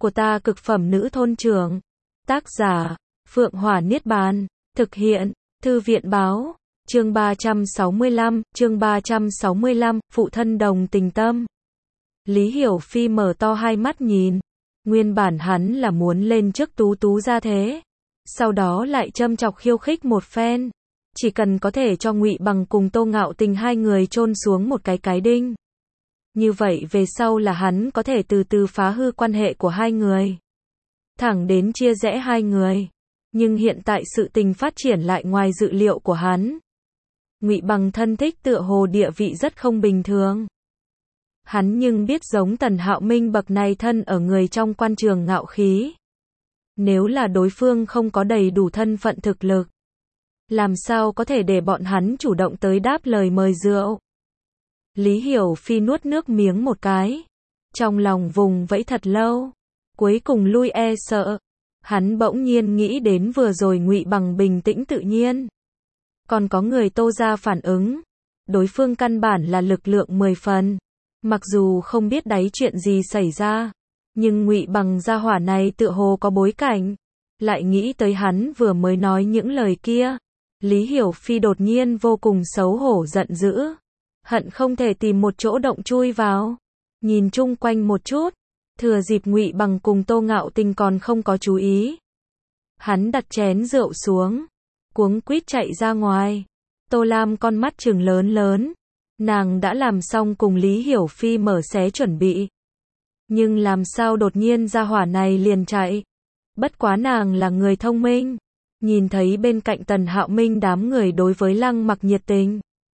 của ta cực phẩm nữ thôn trưởng. Tác giả, Phượng Hỏa Niết Bàn. Thực hiện, Thư viện Báo. Chương 365, phụ thân đồng tình tâm. Lý Hiểu Phi mở to hai mắt nhìn. Nguyên bản hắn là muốn lên trước Tú Tú ra thế. Sau đó lại châm chọc khiêu khích một phen. Chỉ cần có thể cho Ngụy Bằng cùng Tô Ngạo Tình hai người chôn xuống một cái đinh. Như vậy về sau là hắn có thể từ từ phá hư quan hệ của hai người. Thẳng đến chia rẽ hai người. Nhưng hiện tại sự tình phát triển lại ngoài dự liệu của hắn. Ngụy Bằng thân thích tựa hồ địa vị rất không bình thường. Hắn nhưng biết giống Tần Hạo Minh bậc này thân ở người trong quan trường ngạo khí. Nếu là đối phương không có đầy đủ thân phận thực lực, làm sao có thể để bọn hắn chủ động tới đáp lời mời rượu. Lý Hiểu Phi nuốt nước miếng một cái. Trong lòng vùng vẫy thật lâu. Cuối cùng lui e sợ. Hắn bỗng nhiên nghĩ đến vừa rồi Ngụy Bằng bình tĩnh tự nhiên. Còn có người Tô ra phản ứng. Đối phương căn bản là lực lượng 10 phần. Mặc dù không biết đáy chuyện gì xảy ra. Nhưng Ngụy Bằng gia hỏa này tựa hồ có bối cảnh. Lại nghĩ tới hắn vừa mới nói những lời kia. Lý Hiểu Phi đột nhiên vô cùng xấu hổ giận dữ. Hận không thể tìm một chỗ động chui vào. Nhìn chung quanh một chút. Thừa dịp Ngụy Bằng cùng Tô Ngạo Tình còn không có chú ý. Hắn đặt chén rượu xuống. Cuống quýt chạy ra ngoài. Tô Lam con mắt trừng lớn lớn. Nàng đã làm xong cùng Lý Hiểu Phi mở xé chuẩn bị. Nhưng làm sao đột nhiên gia hỏa này liền chạy. Bất quá nàng là người thông minh. Nhìn thấy bên cạnh Tần Hạo Minh đám người đối với Lăng Mặc nhiệt tình.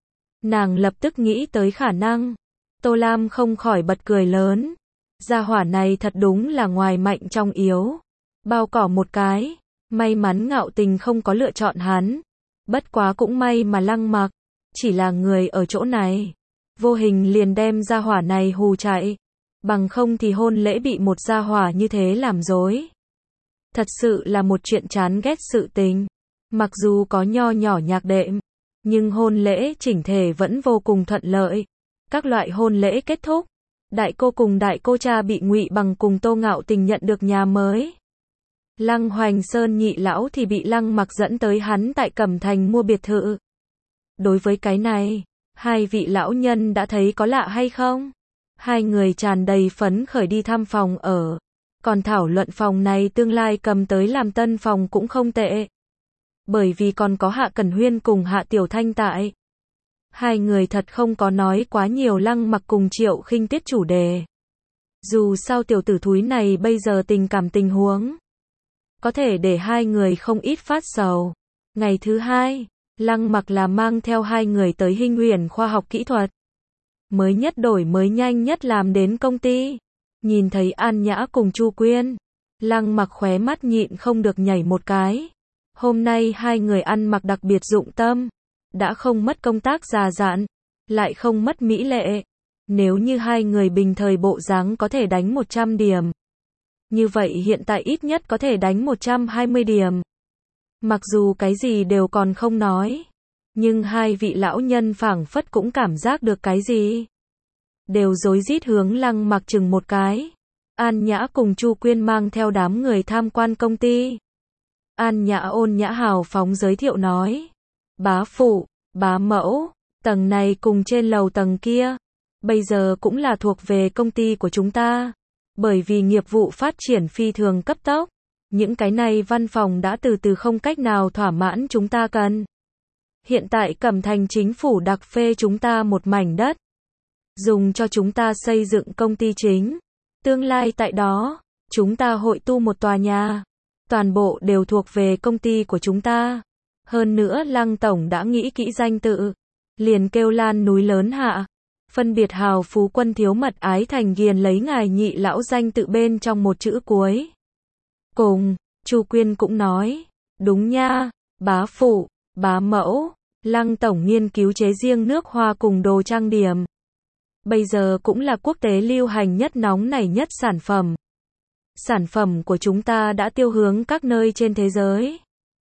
Nàng lập tức nghĩ tới khả năng. Tô Lam không khỏi bật cười lớn. Gia hỏa này thật đúng là ngoài mạnh trong yếu. Bao cỏ một cái. May mắn Ngạo Tình không có lựa chọn hắn. Bất quá cũng may mà Lăng Mặc. Chỉ là người ở chỗ này. Vô hình liền đem gia hỏa này hù chạy. Bằng không thì hôn lễ bị một gia hỏa như thế làm rối. Thật sự là một chuyện chán ghét sự tình. Mặc dù có nho nhỏ nhạc đệm. Nhưng hôn lễ chỉnh thể vẫn vô cùng thuận lợi. Các loại hôn lễ kết thúc. Đại cô cùng đại cô cha bị Ngụy Bằng cùng Tô Ngạo Tình nhận được nhà mới. Lăng Hoành Sơn nhị lão thì bị Lăng Mặc dẫn tới hắn tại Cẩm Thành mua biệt thự. Đối với cái này, hai vị lão nhân đã thấy có lạ hay không? Hai người tràn đầy phấn khởi đi thăm phòng ở. Còn thảo luận phòng này tương lai cầm tới làm tân phòng cũng không tệ. Bởi vì còn có Hạ Cẩn Huyên cùng Hạ Tiểu Thanh tại. Hai người thật không có nói quá nhiều Lăng Mặc cùng Triệu Khinh Tuyết chủ đề. Dù sao tiểu tử thúi này bây giờ tình cảm tình huống. Có thể để hai người không ít phát sầu. Ngày thứ hai, Lăng Mặc là mang theo hai người tới Hinh Huyền khoa học kỹ thuật. Mới nhất đổi mới nhanh nhất làm đến công ty. Nhìn thấy An Nhã cùng Chu Quyên. Lăng Mặc khóe mắt nhịn không được nhảy một cái. Hôm nay hai người ăn mặc đặc biệt dụng tâm. Đã không mất công tác già dặn. Lại không mất mỹ lệ. Nếu như hai người bình thời bộ dáng có thể đánh 100 điểm. Như vậy hiện tại ít nhất có thể đánh 120 điểm. Mặc dù cái gì đều còn không nói. Nhưng hai vị lão nhân phảng phất cũng cảm giác được cái gì. Đều rối rít hướng Lăng Mặc chừng một cái. An Nhã cùng Chu Quyên mang theo đám người tham quan công ty. An Nhã ôn nhã hào phóng giới thiệu nói. Bá phụ, bá mẫu, tầng này cùng trên lầu tầng kia. Bây giờ cũng là thuộc về công ty của chúng ta. Bởi vì nghiệp vụ phát triển phi thường cấp tốc. Những cái này văn phòng đã từ từ không cách nào thỏa mãn chúng ta cần. Hiện tại Cẩm Thành chính phủ đặc phê chúng ta một mảnh đất. Dùng cho chúng ta xây dựng công ty chính. Tương lai tại đó, chúng ta hội tu một tòa nhà. Toàn bộ đều thuộc về công ty của chúng ta. Hơn nữa Lăng Tổng đã nghĩ kỹ danh tự. Liền kêu Lan núi lớn hạ. Phân biệt hào phú quân thiếu mật ái thành ghiền lấy ngài nhị lão danh tự bên trong một chữ cuối. Cùng, Chu Quyên cũng nói. Đúng nha, bá phụ, bá mẫu. Lăng Tổng nghiên cứu chế riêng nước hoa cùng đồ trang điểm. Bây giờ cũng là quốc tế lưu hành nhất nóng nảy nhất sản phẩm. Sản phẩm của chúng ta đã tiêu hướng các nơi trên thế giới.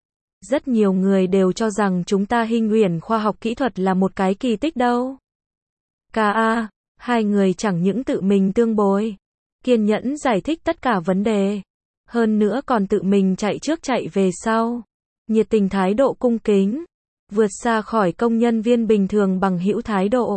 Rất nhiều người đều cho rằng chúng ta Hinh Huyền khoa học kỹ thuật là một cái kỳ tích đâu. Hai người chẳng những tự mình tương bồi. kiên nhẫn giải thích tất cả vấn đề. Hơn nữa còn tự mình chạy trước chạy về sau. Nhiệt tình thái độ cung kính. Vượt xa khỏi công nhân viên bình thường bằng hữu thái độ.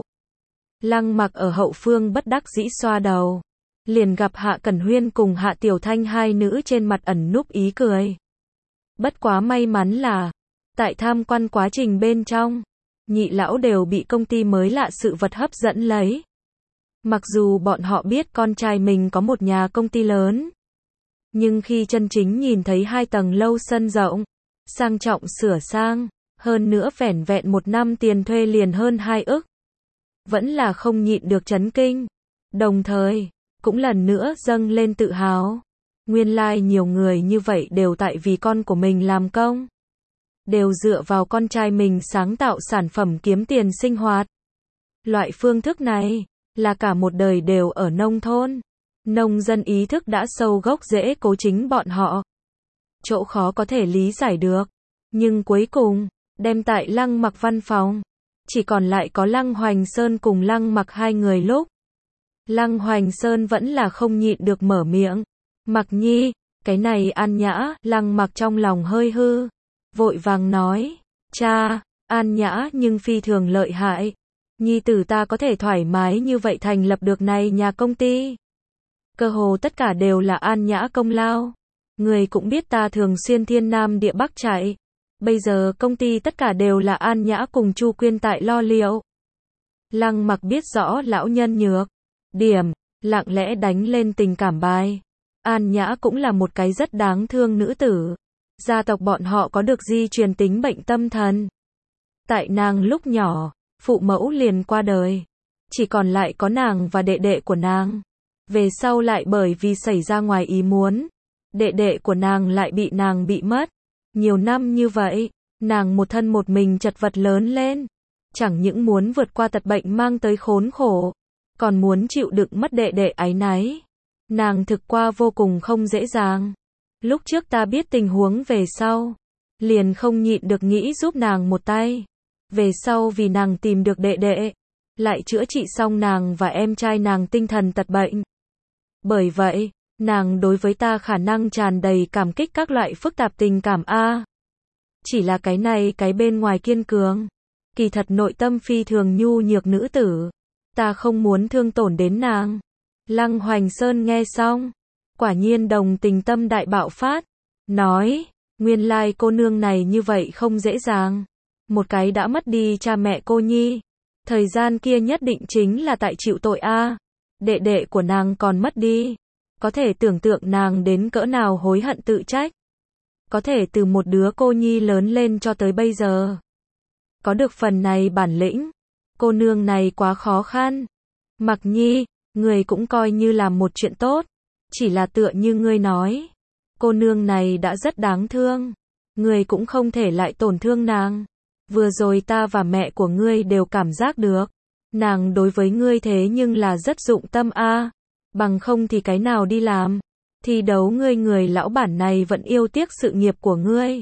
Lăng Mặc ở hậu phương bất đắc dĩ xoa đầu. Liền gặp Hạ Cẩn Huyên cùng Hạ Tiểu Thanh hai nữ trên mặt ẩn núp ý cười. Bất quá may mắn là, tại tham quan quá trình bên trong, nhị lão đều bị công ty mới lạ sự vật hấp dẫn lấy. Mặc dù bọn họ biết con trai mình có một nhà công ty lớn, nhưng khi chân chính nhìn thấy 2 tầng lâu sân rộng, sang trọng sửa sang, hơn nữa vẻn vẹn 1 năm tiền thuê liền hơn 2 ức, vẫn là không nhịn được chấn kinh. Đồng thời, cũng lần nữa dâng lên tự hào. Nguyên lai nhiều người như vậy đều tại vì con của mình làm công. Đều dựa vào con trai mình sáng tạo sản phẩm kiếm tiền sinh hoạt. Loại phương thức này, là cả một đời đều ở nông thôn. Nông dân ý thức đã sâu gốc rễ cố chính bọn họ. Chỗ khó có thể lý giải được. Nhưng cuối cùng, đem tại Lăng Mặc văn phòng. Chỉ còn lại có Lăng Hoành Sơn cùng Lăng Mặc hai người lúc. Lăng Hoành Sơn vẫn là không nhịn được mở miệng. Mặc Nhi, cái này An Nhã, Lăng Mặc trong lòng hơi hư. Vội vàng nói, cha, An Nhã nhưng phi thường lợi hại. Nhi tử ta có thể thoải mái như vậy thành lập được này nhà công ty. Cơ hồ tất cả đều là An Nhã công lao. Người cũng biết ta thường xuyên thiên nam địa bắc chạy. Bây giờ công ty tất cả đều là An Nhã cùng Chu Quyên tại lo liệu. Lăng Mặc biết rõ lão nhân nhược điểm, lặng lẽ đánh lên tình cảm bài. An Nhã cũng là một cái rất đáng thương nữ tử. Gia tộc bọn họ có được di truyền tính bệnh tâm thần. Tại nàng lúc nhỏ, phụ mẫu liền qua đời. Chỉ còn lại có nàng và đệ đệ của nàng. Về sau lại bởi vì xảy ra ngoài ý muốn, đệ đệ của nàng lại bị nàng bị mất. Nhiều năm như vậy, nàng một thân một mình chật vật lớn lên. Chẳng những muốn vượt qua tật bệnh mang tới khốn khổ, còn muốn chịu đựng mất đệ đệ áy náy. Nàng thực qua vô cùng không dễ dàng. Lúc trước ta biết tình huống về sau, liền không nhịn được nghĩ giúp nàng một tay. Về sau vì nàng tìm được đệ đệ, lại chữa trị xong nàng và em trai nàng tinh thần tật bệnh. Bởi vậy, nàng đối với ta khả năng tràn đầy cảm kích các loại phức tạp tình cảm a. Chỉ là cái này cái bên ngoài kiên cường, kỳ thật nội tâm phi thường nhu nhược nữ tử. Ta không muốn thương tổn đến nàng. Lăng Hoành Sơn nghe xong, quả nhiên đồng tình tâm đại bạo phát, nói, nguyên lai cô nương này như vậy không dễ dàng. Một cái đã mất đi cha mẹ cô nhi, thời gian kia nhất định chính là tại chịu tội a. Đệ đệ của nàng còn mất đi, có thể tưởng tượng nàng đến cỡ nào hối hận tự trách. Có thể từ một đứa cô nhi lớn lên cho tới bây giờ, có được phần này bản lĩnh, cô nương này quá khó khăn. Mặc Nhi, người cũng coi như làm một chuyện tốt, chỉ là tựa như ngươi nói, cô nương này đã rất đáng thương, ngươi cũng không thể lại tổn thương nàng. Vừa rồi ta và mẹ của ngươi đều cảm giác được, nàng đối với ngươi thế nhưng là rất dụng tâm a, bằng không thì cái nào đi làm, thi đấu ngươi người lão bản này vẫn yêu tiếc sự nghiệp của ngươi.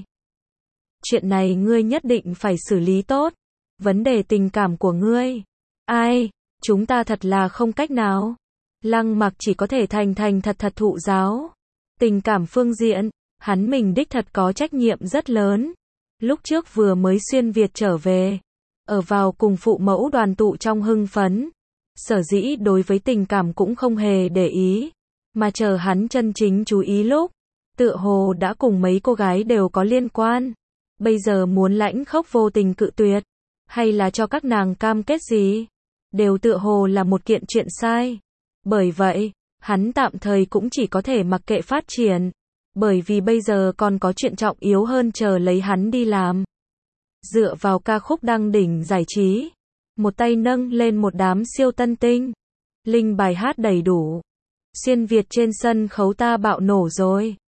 Chuyện này ngươi nhất định phải xử lý tốt, vấn đề tình cảm của ngươi. Ai, chúng ta thật là không cách nào. Lăng Mặc chỉ có thể thành thật thụ giáo. Tình cảm phương diện, hắn mình đích thật có trách nhiệm rất lớn. Lúc trước vừa mới xuyên Việt trở về, ở vào cùng phụ mẫu đoàn tụ trong hưng phấn. Sở dĩ đối với tình cảm cũng không hề để ý, mà chờ hắn chân chính chú ý lúc, tựa hồ đã cùng mấy cô gái đều có liên quan. Bây giờ muốn lãnh khốc vô tình cự tuyệt, hay là cho các nàng cam kết gì, đều tựa hồ là một kiện chuyện sai. Bởi vậy, hắn tạm thời cũng chỉ có thể mặc kệ phát triển, bởi vì bây giờ còn có chuyện trọng yếu hơn chờ lấy hắn đi làm. Dựa vào ca khúc đăng đỉnh giải trí, một tay nâng lên một đám siêu tân tinh, linh bài hát đầy đủ. Xuyên Việt trên sân khấu ta bạo nổ rồi.